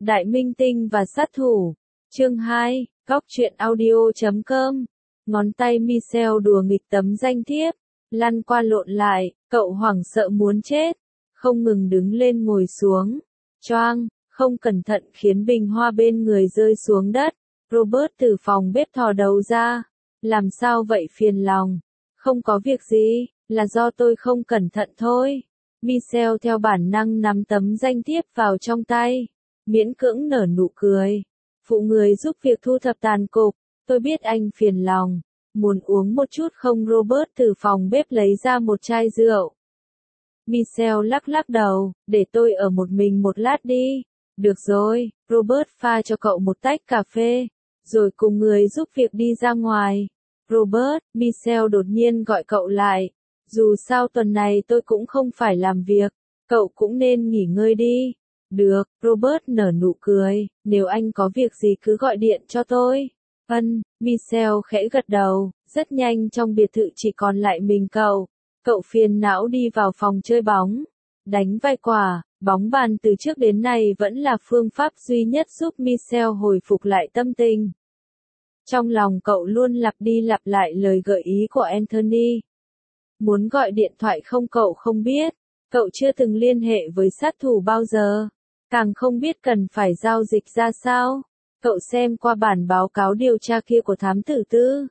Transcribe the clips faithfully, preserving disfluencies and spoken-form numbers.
Đại minh tinh và sát thủ. Chương hai, góc truyện audio chấm com. Ngón tay Michelle đùa nghịch tấm danh thiếp, lăn qua lộn lại, cậu hoảng sợ muốn chết, không ngừng đứng lên ngồi xuống. Choang, không cẩn thận khiến bình hoa bên người rơi xuống đất. Robert từ phòng bếp thò đầu ra. Làm sao vậy phiền lòng? Không có việc gì, là do tôi không cẩn thận thôi. Michelle theo bản năng nắm tấm danh thiếp vào trong tay, miễn cưỡng nở nụ cười. Phụ người giúp việc thu thập tàn cục, tôi biết anh phiền lòng. Muốn uống một chút không? Robert từ phòng bếp lấy ra một chai rượu. Michelle lắc lắc đầu, để tôi ở một mình một lát đi. Được rồi, Robert pha cho cậu một tách cà phê, rồi cùng người giúp việc đi ra ngoài. Robert, Michelle đột nhiên gọi cậu lại. Dù sao tuần này tôi cũng không phải làm việc, cậu cũng nên nghỉ ngơi đi. Được, Robert nở nụ cười, nếu anh có việc gì cứ gọi điện cho tôi. Ân, Michelle khẽ gật đầu, rất nhanh trong biệt thự chỉ còn lại mình cậu. Cậu phiền não đi vào phòng chơi bóng, đánh vai quả, bóng bàn từ trước đến nay vẫn là phương pháp duy nhất giúp Michelle hồi phục lại tâm tình. Trong lòng cậu luôn lặp đi lặp lại lời gợi ý của Anthony. Muốn gọi điện thoại không? Cậu không biết, cậu chưa từng liên hệ với sát thủ bao giờ, càng không biết cần phải giao dịch ra sao. Cậu xem qua bản báo cáo điều tra kia của thám tử tư.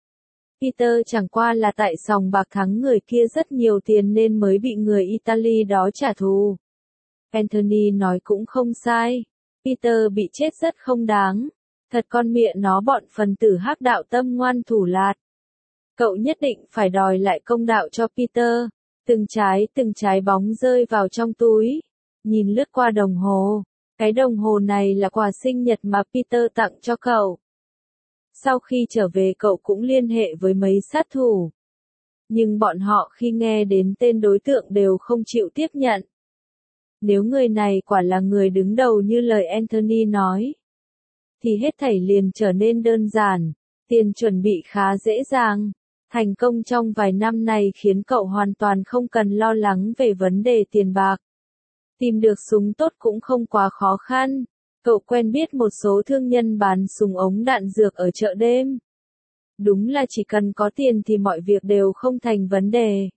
Peter chẳng qua là tại sòng bạc thắng người kia rất nhiều tiền nên mới bị người Italy đó trả thù. Anthony nói cũng không sai, Peter bị chết rất không đáng. Thật con mẹ nó bọn phần tử hắc đạo tâm ngoan thủ lạt. Cậu nhất định phải đòi lại công đạo cho Peter. Từng trái từng trái bóng rơi vào trong túi. Nhìn lướt qua đồng hồ. Cái đồng hồ này là quà sinh nhật mà Peter tặng cho cậu. Sau khi trở về cậu cũng liên hệ với mấy sát thủ. Nhưng bọn họ khi nghe đến tên đối tượng đều không chịu tiếp nhận. Nếu người này quả là người đứng đầu như lời Anthony nói, thì hết thảy liền trở nên đơn giản. Tiền chuẩn bị khá dễ dàng. Thành công trong vài năm này khiến cậu hoàn toàn không cần lo lắng về vấn đề tiền bạc. Tìm được súng tốt cũng không quá khó khăn. Cậu quen biết một số thương nhân bán súng ống đạn dược ở chợ đêm. Đúng là chỉ cần có tiền thì mọi việc đều không thành vấn đề.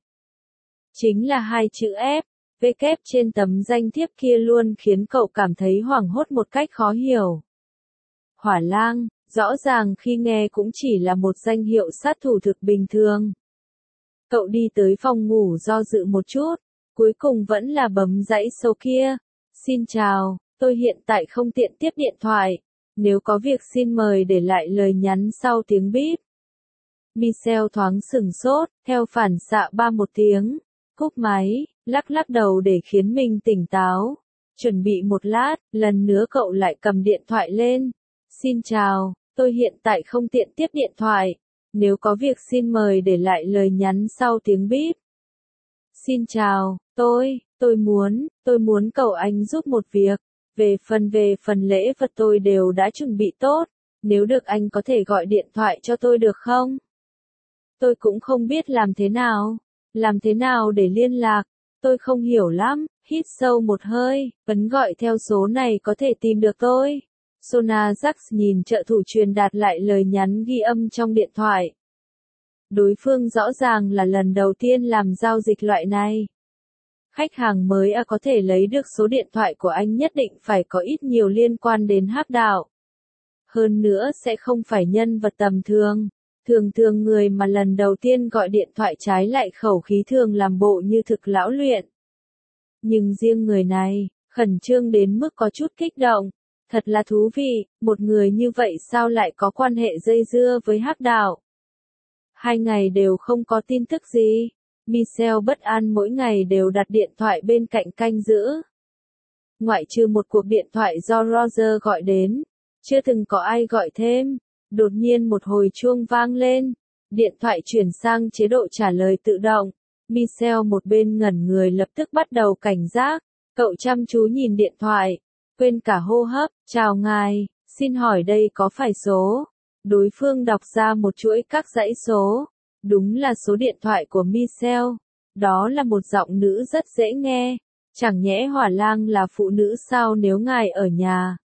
Chính là hai chữ F, V kép trên tấm danh thiếp kia luôn khiến cậu cảm thấy hoảng hốt một cách khó hiểu. Hỏa lang, rõ ràng khi nghe cũng chỉ là một danh hiệu sát thủ thực bình thường. Cậu đi tới phòng ngủ do dự một chút, cuối cùng vẫn là bấm dãy số kia. Xin chào, tôi hiện tại không tiện tiếp điện thoại. Nếu có việc xin mời để lại lời nhắn sau tiếng bíp. Michelle thoáng sửng sốt, theo phản xạ ba một tiếng. Cúp máy, lắc lắc đầu để khiến mình tỉnh táo. Chuẩn bị một lát, lần nữa cậu lại cầm điện thoại lên. Xin chào, tôi hiện tại không tiện tiếp điện thoại. Nếu có việc xin mời để lại lời nhắn sau tiếng bíp. Xin chào, tôi, tôi muốn, tôi muốn cầu anh giúp một việc. Về phần về phần lễ vật tôi đều đã chuẩn bị tốt. Nếu được anh có thể gọi điện thoại cho tôi được không? Tôi cũng không biết làm thế nào. Làm thế nào để liên lạc? Tôi không hiểu lắm. Hít sâu một hơi, ấn gọi theo số này có thể tìm được tôi. Sona Jax nhìn trợ thủ truyền đạt lại lời nhắn ghi âm trong điện thoại. Đối phương rõ ràng là lần đầu tiên làm giao dịch loại này. Khách hàng mới à có thể lấy được số điện thoại của anh nhất định phải có ít nhiều liên quan đến hắc đạo. Hơn nữa sẽ không phải nhân vật tầm thường. Thường thường người mà lần đầu tiên gọi điện thoại trái lại khẩu khí thường làm bộ như thực lão luyện. Nhưng riêng người này, khẩn trương đến mức có chút kích động. Thật là thú vị, một người như vậy sao lại có quan hệ dây dưa với hắc đạo. Hai ngày đều không có tin tức gì. Michelle bất an mỗi ngày đều đặt điện thoại bên cạnh canh giữ. Ngoại trừ một cuộc điện thoại do Roger gọi đến, chưa từng có ai gọi thêm. Đột nhiên một hồi chuông vang lên. Điện thoại chuyển sang chế độ trả lời tự động. Michelle một bên ngẩn người lập tức bắt đầu cảnh giác. Cậu chăm chú nhìn điện thoại. Quên cả hô hấp. Chào ngài, xin hỏi đây có phải số? Đối phương đọc ra một chuỗi các dãy số. Đúng là số điện thoại của Michelle. Đó là một giọng nữ rất dễ nghe. Chẳng nhẽ Hỏa Lang là phụ nữ sao? Nếu ngài ở nhà,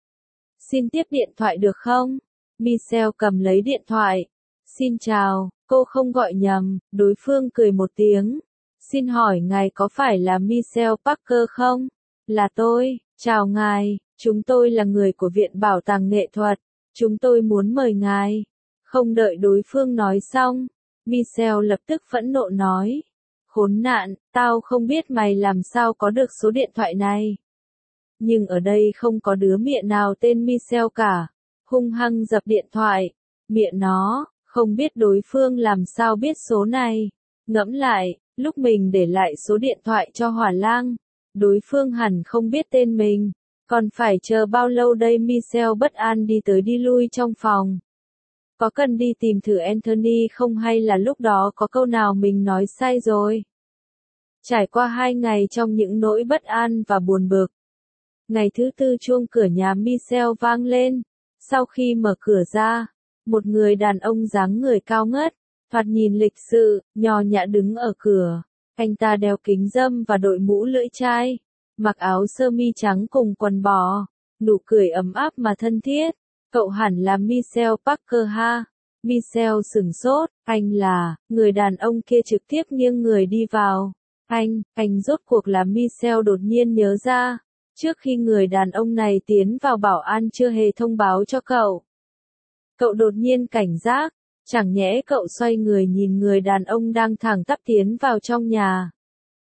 Xin tiếp điện thoại được không? Michelle cầm lấy điện thoại. Xin chào, cô không gọi nhầm, đối phương cười một tiếng. Xin hỏi ngài có phải là Michelle Parker không? Là tôi, chào ngài, chúng tôi là người của Viện Bảo tàng Nghệ thuật, chúng tôi muốn mời ngài. Không đợi đối phương nói xong, Michelle lập tức phẫn nộ nói. Khốn nạn, tao không biết mày làm sao có được số điện thoại này. Nhưng ở đây không có đứa mẹ nào tên Michelle cả. Hung hăng dập điện thoại. Mẹ nó, không biết đối phương làm sao biết số này. Ngẫm lại, lúc mình để lại số điện thoại cho Hỏa Lang, đối phương hẳn không biết tên mình. Còn phải chờ bao lâu đây? Michelle bất an đi tới đi lui trong phòng. Có cần đi tìm thử Anthony không, hay là lúc đó có câu nào mình nói sai rồi? Trải qua hai ngày trong những nỗi bất an và buồn bực. Ngày thứ tư chuông cửa nhà Michelle vang lên. Sau khi mở cửa ra, một người đàn ông dáng người cao ngất, thoạt nhìn lịch sự, nho nhã đứng ở cửa. Anh ta đeo kính râm và đội mũ lưỡi chai, mặc áo sơ mi trắng cùng quần bò, nụ cười ấm áp mà thân thiết. Cậu hẳn là Michelle Parker ha? Michelle sửng sốt, anh là, người đàn ông kia trực tiếp nghiêng người đi vào. Anh, anh rốt cuộc là Michelle đột nhiên nhớ ra. Trước khi người đàn ông này tiến vào bảo an chưa hề thông báo cho cậu. Cậu đột nhiên cảnh giác, chẳng nhẽ cậu xoay người nhìn người đàn ông đang thẳng tắp tiến vào trong nhà.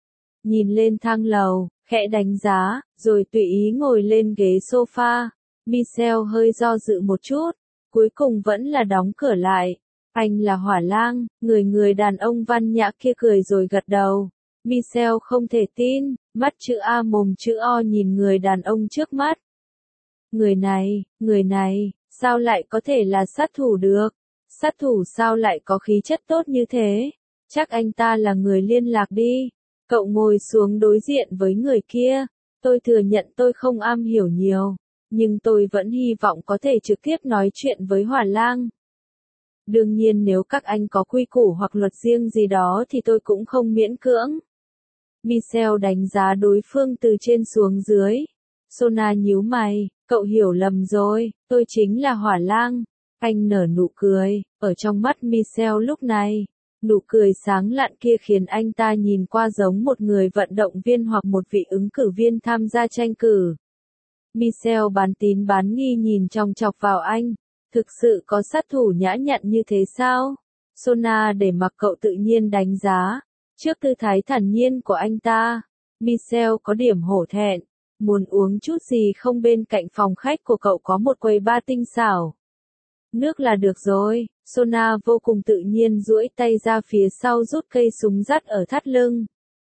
Nhìn lên thang lầu, khẽ đánh giá, rồi tùy ý ngồi lên ghế sofa. Michelle hơi do dự một chút, cuối cùng vẫn là đóng cửa lại. Anh là Hỏa Lang, người người đàn ông văn nhã kia cười rồi gật đầu. Michelle không thể tin, mắt chữ A mồm chữ O nhìn người đàn ông trước mắt. Người này, người này, sao lại có thể là sát thủ được? Sát thủ sao lại có khí chất tốt như thế? Chắc anh ta là người liên lạc đi. Cậu ngồi xuống đối diện với người kia. Tôi thừa nhận tôi không am hiểu nhiều, nhưng tôi vẫn hy vọng có thể trực tiếp nói chuyện với Hỏa Lang. Đương nhiên nếu các anh có quy củ hoặc luật riêng gì đó thì tôi cũng không miễn cưỡng. Michelle đánh giá đối phương từ trên xuống dưới. Sona nhíu mày, cậu hiểu lầm rồi, tôi chính là Hỏa Lang. Anh nở nụ cười, ở trong mắt Michelle lúc này, nụ cười sáng lạn kia khiến anh ta nhìn qua giống một người vận động viên hoặc một vị ứng cử viên tham gia tranh cử. Michelle bán tín bán nghi nhìn chòng chọc vào anh. Thực sự có sát thủ nhã nhặn như thế sao? Sona để mặc cậu tự nhiên đánh giá. Trước tư thái thản nhiên của anh ta, Michelle có điểm hổ thẹn. Muốn uống chút gì không? Bên cạnh phòng khách của cậu có một quầy bar tinh xảo. Nước là được rồi. Sona vô cùng tự nhiên duỗi tay ra phía sau rút cây súng dắt ở thắt lưng.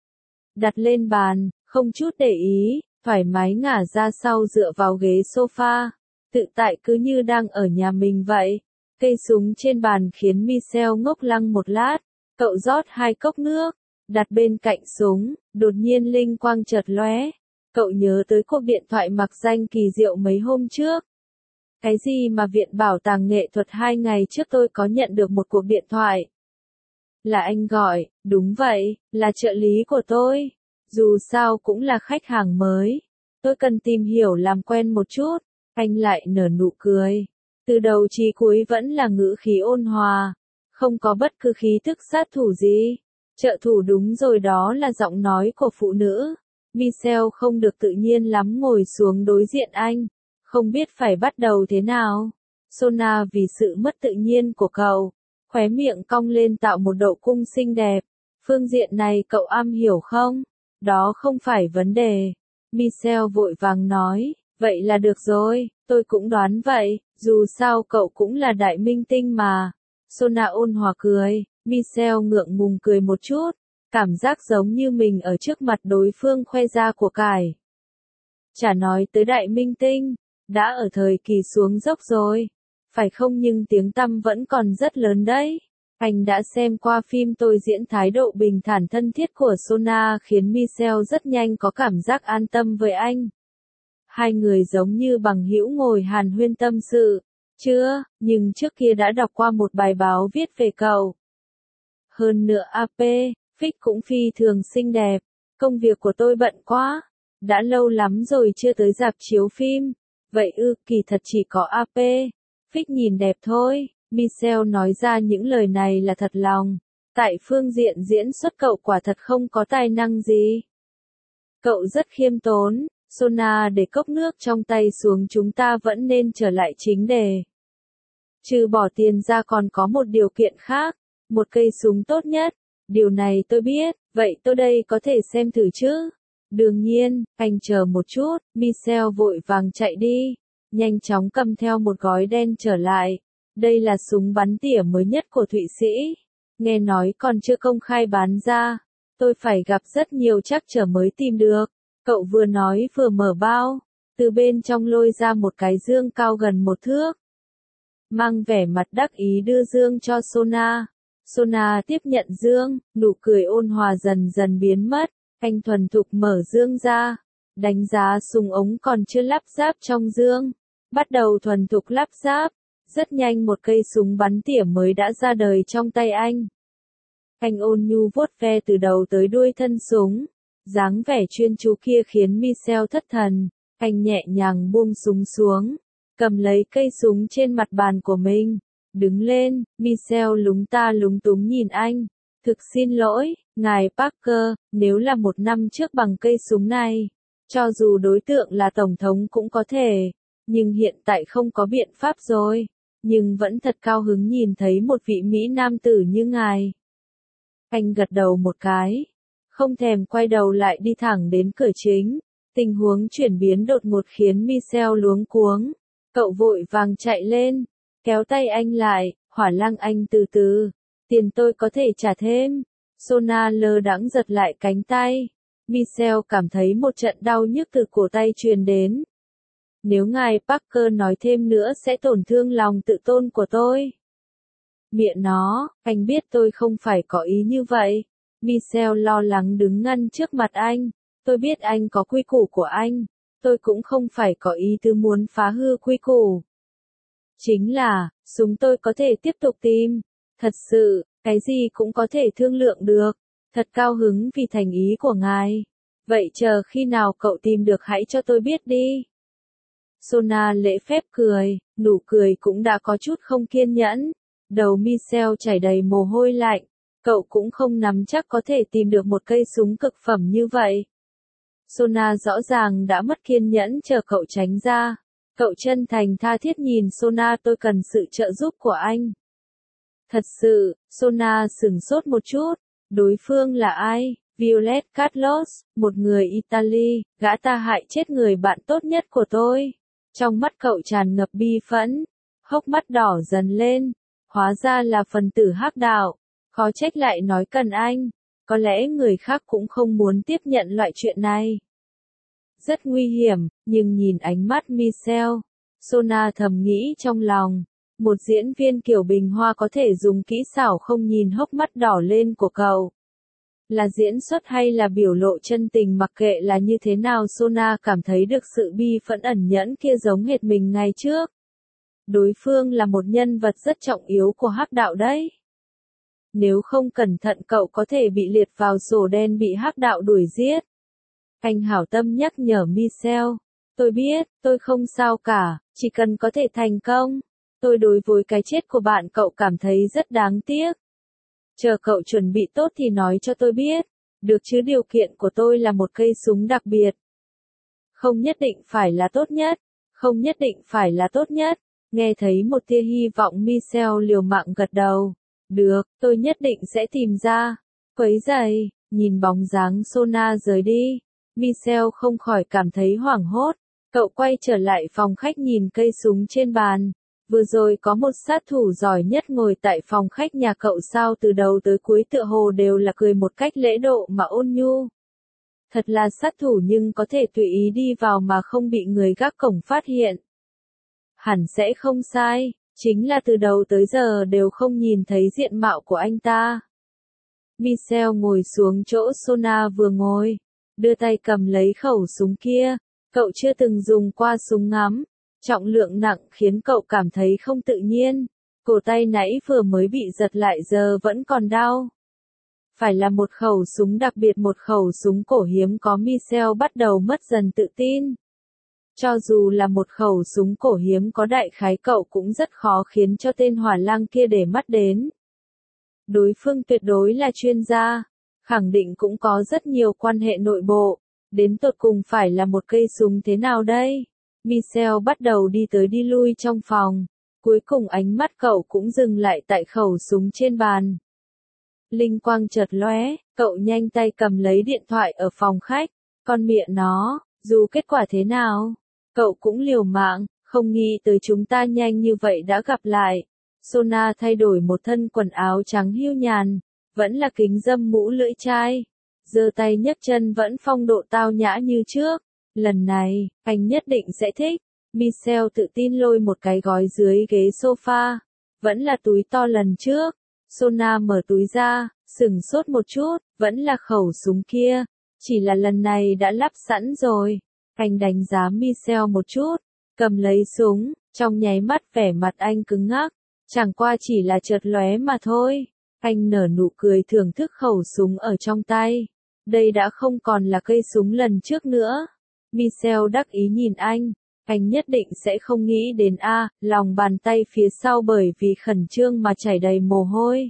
Đặt lên bàn, không chút để ý, thoải mái ngả ra sau dựa vào ghế sofa. Tự tại cứ như đang ở nhà mình vậy. Cây súng trên bàn khiến Michelle ngốc lăng một lát. Cậu rót hai cốc nước, đặt bên cạnh súng, đột nhiên linh quang chợt lóe. Cậu nhớ tới cuộc điện thoại mặc danh kỳ diệu mấy hôm trước. Cái gì mà Viện Bảo tàng Nghệ thuật hai ngày trước tôi có nhận được một cuộc điện thoại. Là anh gọi, đúng vậy, là trợ lý của tôi. Dù sao cũng là khách hàng mới. Tôi cần tìm hiểu làm quen một chút. Anh lại nở nụ cười. Từ đầu chí cuối vẫn là ngữ khí ôn hòa. Không có bất cứ khí tức sát thủ gì. Trợ thủ đúng rồi, đó là giọng nói của phụ nữ. Michelle không được tự nhiên lắm ngồi xuống đối diện anh. Không biết phải bắt đầu thế nào. Sona vì sự mất tự nhiên của cậu. Khóe miệng cong lên tạo một độ cung xinh đẹp. Phương diện này cậu am hiểu không? Đó không phải vấn đề. Michelle vội vàng nói. Vậy là được rồi, tôi cũng đoán vậy. Dù sao cậu cũng là đại minh tinh mà. Sona ôn hòa cười. Michelle ngượng ngùng cười một chút. Cảm giác giống như mình ở trước mặt đối phương khoe ra của cải. Chả nói tới đại minh tinh, đã ở thời kỳ xuống dốc rồi. Phải không, nhưng tiếng tăm vẫn còn rất lớn đấy. Anh đã xem qua phim tôi diễn, thái độ bình thản thân thiết của Sona khiến Michelle rất nhanh có cảm giác an tâm với anh. Hai người giống như bằng hữu ngồi hàn huyên tâm sự. Chưa, nhưng trước kia đã đọc qua một bài báo viết về cậu. Hơn nữa a pê, Fix cũng phi thường xinh đẹp. Công việc của tôi bận quá. Đã lâu lắm rồi chưa tới rạp chiếu phim. Vậy ư, kỳ thật chỉ có a pê. Phích nhìn đẹp thôi. Michelle nói ra những lời này là thật lòng. Tại phương diện diễn xuất cậu quả thật không có tài năng gì. Cậu rất khiêm tốn. Sona để cốc nước trong tay xuống, chúng ta vẫn nên trở lại chính đề. Trừ bỏ tiền ra còn có một điều kiện khác. Một cây súng tốt nhất. Điều này tôi biết, vậy tôi đây có thể xem thử chứ? Đương nhiên, anh chờ một chút. Michelle vội vàng chạy đi. Nhanh chóng cầm theo một gói đen trở lại. Đây là súng bắn tỉa mới nhất của Thụy Sĩ. Nghe nói còn chưa công khai bán ra. Tôi phải gặp rất nhiều trắc trở mới tìm được. Cậu vừa nói vừa mở bao. Từ bên trong lôi ra một cái dương cao gần một thước. Mang vẻ mặt đắc ý đưa dương cho Sona. Sona tiếp nhận dương, nụ cười ôn hòa dần dần biến mất. Anh thuần thục mở dương ra. Đánh giá súng ống còn chưa lắp ráp trong dương. Bắt đầu thuần thục lắp ráp. Rất nhanh một cây súng bắn tỉa mới đã ra đời trong tay anh. Anh ôn nhu vuốt ve từ đầu tới đuôi thân súng. Dáng vẻ chuyên chú kia khiến Michelle thất thần. Anh nhẹ nhàng buông súng xuống. Cầm lấy cây súng trên mặt bàn của mình. Đứng lên, Michelle lúng ta lúng túng nhìn anh. Thực xin lỗi, ngài Parker, nếu là một năm trước bằng cây súng này. Cho dù đối tượng là tổng thống cũng có thể. Nhưng hiện tại không có biện pháp rồi. Nhưng vẫn thật cao hứng nhìn thấy một vị Mỹ nam tử như ngài. Anh gật đầu một cái. Không thèm quay đầu lại đi thẳng đến cửa chính. Tình huống chuyển biến đột ngột khiến Michelle luống cuống. Cậu vội vàng chạy lên. Kéo tay anh lại. Hỏa lăng anh từ từ. Tiền tôi có thể trả thêm. Sona lơ đãng giật lại cánh tay. Michelle cảm thấy một trận đau nhức từ cổ tay truyền đến. Nếu ngài Parker nói thêm nữa sẽ tổn thương lòng tự tôn của tôi. Miệng nó, anh biết tôi không phải có ý như vậy. Michelle lo lắng đứng ngăn trước mặt anh. Tôi biết anh có quy củ của anh. Tôi cũng không phải có ý tứ muốn phá hư quy củ. Chính là, súng tôi có thể tiếp tục tìm. Thật sự, cái gì cũng có thể thương lượng được. Thật cao hứng vì thành ý của ngài. Vậy chờ khi nào cậu tìm được hãy cho tôi biết đi. Sona lễ phép cười, nụ cười cũng đã có chút không kiên nhẫn. Đầu Michelle chảy đầy mồ hôi lạnh. Cậu cũng không nắm chắc có thể tìm được một cây súng cực phẩm như vậy. Sona rõ ràng đã mất kiên nhẫn chờ cậu tránh ra. Cậu chân thành tha thiết nhìn Sona, tôi cần sự trợ giúp của anh. Thật sự, Sona sửng sốt một chút. Đối phương là ai? Violet Carlos, một người Italy, gã ta hại chết người bạn tốt nhất của tôi. Trong mắt cậu tràn ngập bi phẫn, hốc mắt đỏ dần lên. Hóa ra là phần tử hắc đạo. Khó trách lại nói cần anh. Có lẽ người khác cũng không muốn tiếp nhận loại chuyện này. Rất nguy hiểm, nhưng nhìn ánh mắt Michelle, Sona thầm nghĩ trong lòng. Một diễn viên kiểu bình hoa có thể dùng kỹ xảo không nhìn hốc mắt đỏ lên của cậu. Là diễn xuất hay là biểu lộ chân tình, mặc kệ là như thế nào, Sona cảm thấy được sự bi phẫn ẩn nhẫn kia giống hệt mình ngày trước. Đối phương là một nhân vật rất trọng yếu của hắc đạo đấy. Nếu không cẩn thận cậu có thể bị liệt vào sổ đen, bị hắc đạo đuổi giết. Anh hảo tâm nhắc nhở Michelle. Tôi biết, tôi không sao cả, chỉ cần có thể thành công. Tôi đối với cái chết của bạn cậu cảm thấy rất đáng tiếc. Chờ cậu chuẩn bị tốt thì nói cho tôi biết. Được chứ, điều kiện của tôi là một cây súng đặc biệt. Không nhất định phải là tốt nhất. Không nhất định phải là tốt nhất. Nghe thấy một tia hy vọng, Michelle liều mạng gật đầu. Được, tôi nhất định sẽ tìm ra. Quấy giày, nhìn bóng dáng Sona rời đi. Michelle không khỏi cảm thấy hoảng hốt. Cậu quay trở lại phòng khách nhìn cây súng trên bàn. Vừa rồi có một sát thủ giỏi nhất ngồi tại phòng khách nhà cậu sao, từ đầu tới cuối tựa hồ đều là cười một cách lễ độ mà ôn nhu. Thật là sát thủ nhưng có thể tùy ý đi vào mà không bị người gác cổng phát hiện. Hẳn sẽ không sai, chính là từ đầu tới giờ đều không nhìn thấy diện mạo của anh ta. Michelle ngồi xuống chỗ Sona vừa ngồi, đưa tay cầm lấy khẩu súng kia. Cậu chưa từng dùng qua súng ngắm. Trọng lượng nặng khiến cậu cảm thấy không tự nhiên. Cổ tay nãy vừa mới bị giật lại giờ vẫn còn đau. Phải là một khẩu súng đặc biệt, một khẩu súng cổ hiếm có, Michelle bắt đầu mất dần tự tin. Cho dù là một khẩu súng cổ hiếm có đại khái cậu cũng rất khó khiến cho tên hỏa lang kia để mắt đến. Đối phương tuyệt đối là chuyên gia, khẳng định cũng có rất nhiều quan hệ nội bộ, đến tột cùng phải là một cây súng thế nào đây? Michelle bắt đầu đi tới đi lui trong phòng, cuối cùng ánh mắt cậu cũng dừng lại tại khẩu súng trên bàn. Linh quang chợt lóe, cậu nhanh tay cầm lấy điện thoại ở phòng khách, con mẹ nó, dù kết quả thế nào, cậu cũng liều mạng, không nghĩ tới chúng ta nhanh như vậy đã gặp lại. Sona thay đổi một thân quần áo trắng hiu nhàn, vẫn là kính râm mũ lưỡi chai, giơ tay nhấc chân vẫn phong độ tao nhã như trước. Lần này, anh nhất định sẽ thích. Michelle tự tin lôi một cái gói dưới ghế sofa, vẫn là túi to lần trước. Sona mở túi ra, sửng sốt một chút, vẫn là khẩu súng kia, chỉ là lần này đã lắp sẵn rồi. Anh đánh giá Michelle một chút, cầm lấy súng, trong nháy mắt vẻ mặt anh cứng ngắc, chẳng qua chỉ là chợt lóe mà thôi. Anh nở nụ cười thưởng thức khẩu súng ở trong tay. Đây đã không còn là cây súng lần trước nữa. Michelle đắc ý nhìn anh, anh nhất định sẽ không nghĩ đến a, à, lòng bàn tay phía sau bởi vì khẩn trương mà chảy đầy mồ hôi.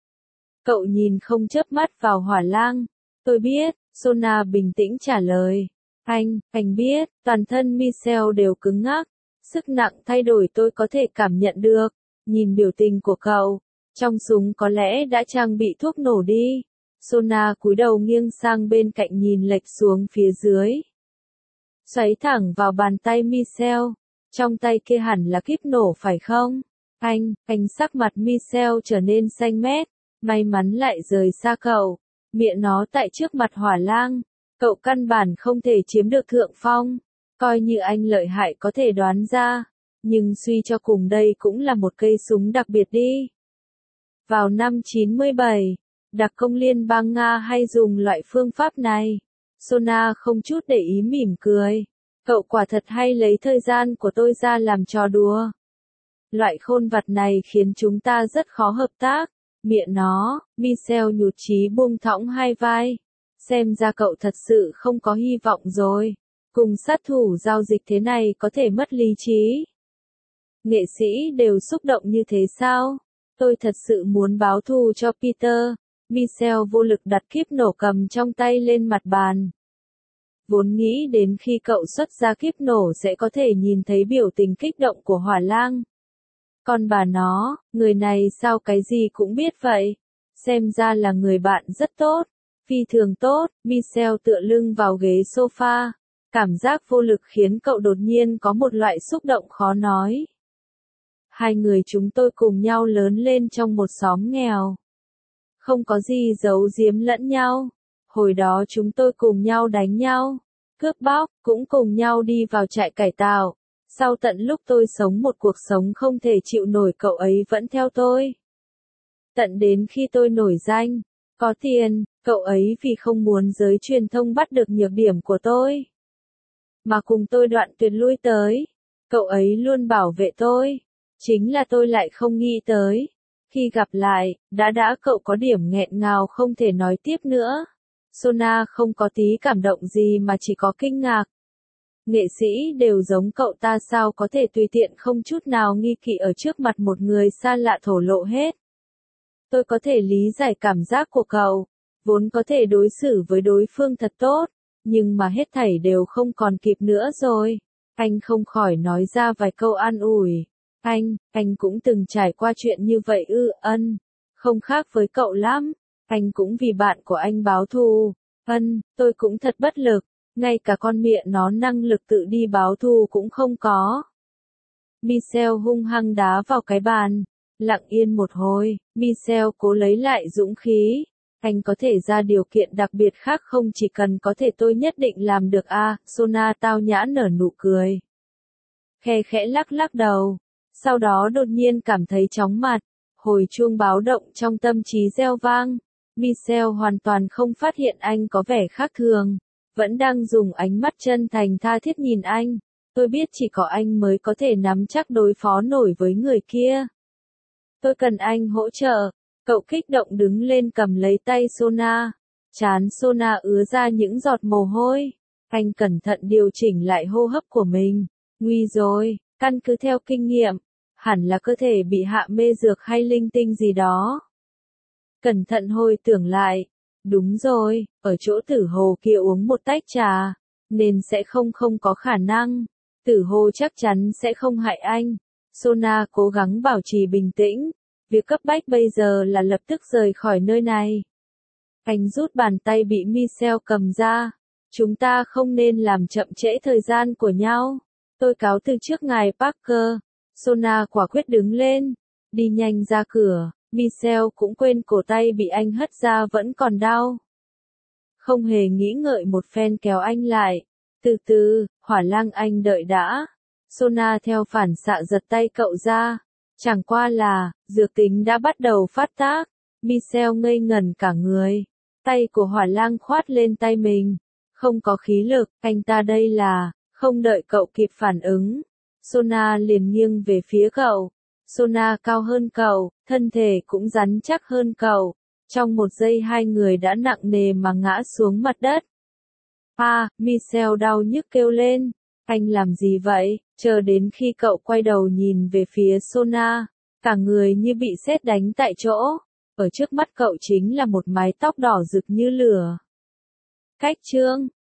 Cậu nhìn không chớp mắt vào hỏa lang. Tôi biết, Sona bình tĩnh trả lời. Anh, anh biết, toàn thân Michelle đều cứng ngắc, sức nặng thay đổi tôi có thể cảm nhận được. Nhìn biểu tình của cậu, trong súng có lẽ đã trang bị thuốc nổ đi. Sona cúi đầu nghiêng sang bên cạnh nhìn lệch xuống phía dưới. Xoáy thẳng vào bàn tay Michelle, trong tay kia hẳn là kíp nổ phải không? Anh, anh sắc mặt Michelle trở nên xanh mét, may mắn lại rời xa cậu, miệng nó tại trước mặt hỏa lang, cậu căn bản không thể chiếm được thượng phong, coi như anh lợi hại có thể đoán ra, nhưng suy cho cùng đây cũng là một cây súng đặc biệt đi. Vào năm chín mươi bảy, đặc công liên bang Nga hay dùng loại phương pháp này. Sona không chút để ý mỉm cười. Cậu quả thật hay lấy thời gian của tôi ra làm trò đùa. Loại khôn vặt này khiến chúng ta rất khó hợp tác. Miệng nó, Michelle nhụt chí buông thõng hai vai. Xem ra cậu thật sự không có hy vọng rồi. Cùng sát thủ giao dịch thế này có thể mất lý trí. Nghệ sĩ đều xúc động như thế sao? Tôi thật sự muốn báo thù cho Peter. Michelle vô lực đặt kíp nổ cầm trong tay lên mặt bàn. Vốn nghĩ đến khi cậu xuất ra kíp nổ sẽ có thể nhìn thấy biểu tình kích động của hỏa lang. Còn bà nó, người này sao cái gì cũng biết vậy? Xem ra là người bạn rất tốt, phi thường tốt. Michelle tựa lưng vào ghế sofa. Cảm giác vô lực khiến cậu đột nhiên có một loại xúc động khó nói. Hai người chúng tôi cùng nhau lớn lên trong một xóm nghèo. Không có gì giấu giếm lẫn nhau. Hồi đó chúng tôi cùng nhau đánh nhau, cướp bóc, cũng cùng nhau đi vào trại cải tạo. Sau tận lúc tôi sống một cuộc sống không thể chịu nổi cậu ấy vẫn theo tôi. Tận đến khi tôi nổi danh, có tiền, cậu ấy vì không muốn giới truyền thông bắt được nhược điểm của tôi, mà cùng tôi đoạn tuyệt lui tới. Cậu ấy luôn bảo vệ tôi. Chính là tôi lại không nghĩ tới. Khi gặp lại, đã đã cậu có điểm nghẹn ngào không thể nói tiếp nữa. Sona không có tí cảm động gì mà chỉ có kinh ngạc. Nghệ sĩ đều giống cậu ta sao có thể tùy tiện không chút nào nghi kỵ ở trước mặt một người xa lạ thổ lộ hết. Tôi có thể lý giải cảm giác của cậu, vốn có thể đối xử với đối phương thật tốt, nhưng mà hết thảy đều không còn kịp nữa rồi. Anh không khỏi nói ra vài câu an ủi. Anh, anh cũng từng trải qua chuyện như vậy ư? Ân, không khác với cậu lắm. Anh cũng vì bạn của anh báo thù. Ân, tôi cũng thật bất lực, ngay cả con miệng nó năng lực tự đi báo thù cũng không có. Michelle hung hăng đá vào cái bàn. Lặng yên một hồi, Michelle cố lấy lại dũng khí. Anh có thể ra điều kiện đặc biệt khác không? Chỉ cần có thể tôi nhất định làm được a. À, Sona tao nhã nở nụ cười. Khe khẽ lắc lắc đầu. Sau đó đột nhiên cảm thấy chóng mặt. Hồi chuông báo động trong tâm trí reo vang. Michelle hoàn toàn không phát hiện anh có vẻ khác thường. Vẫn đang dùng ánh mắt chân thành tha thiết nhìn anh. Tôi biết chỉ có anh mới có thể nắm chắc đối phó nổi với người kia. Tôi cần anh hỗ trợ. Cậu kích động đứng lên cầm lấy tay Sona. Trán Sona ứa ra những giọt mồ hôi. Anh cẩn thận điều chỉnh lại hô hấp của mình. Nguy rồi, căn cứ theo kinh nghiệm, hẳn là cơ thể bị hạ mê dược hay linh tinh gì đó. Cẩn thận hồi tưởng lại. Đúng rồi, ở chỗ Tử Hồ kia uống một tách trà, nên sẽ không không có khả năng. Tử Hồ chắc chắn sẽ không hại anh. Sona cố gắng bảo trì bình tĩnh. Việc cấp bách bây giờ là lập tức rời khỏi nơi này. Anh rút bàn tay bị Michelle cầm ra. Chúng ta không nên làm chậm trễ thời gian của nhau. Tôi cáo từ trước ngài Parker. Sona quả quyết đứng lên. Đi nhanh ra cửa. Michelle cũng quên cổ tay bị anh hất ra vẫn còn đau. Không hề nghĩ ngợi một phen kéo anh lại. Từ từ, Hỏa Lang anh đợi đã. Sona theo phản xạ giật tay cậu ra. Chẳng qua là, dược tính đã bắt đầu phát tác. Michelle ngây ngẩn cả người. Tay của Hỏa Lang khoát lên tay mình. Không có khí lực, anh ta đây là, không đợi cậu kịp phản ứng. Sona liền nghiêng về phía cậu. Sona cao hơn cậu, thân thể cũng rắn chắc hơn cậu. Trong một giây hai người đã nặng nề mà ngã xuống mặt đất. À, Michelle đau nhức kêu lên. Anh làm gì vậy? Chờ đến khi cậu quay đầu nhìn về phía Sona, cả người như bị sét đánh tại chỗ. Ở trước mắt cậu chính là một mái tóc đỏ rực như lửa. Cách chương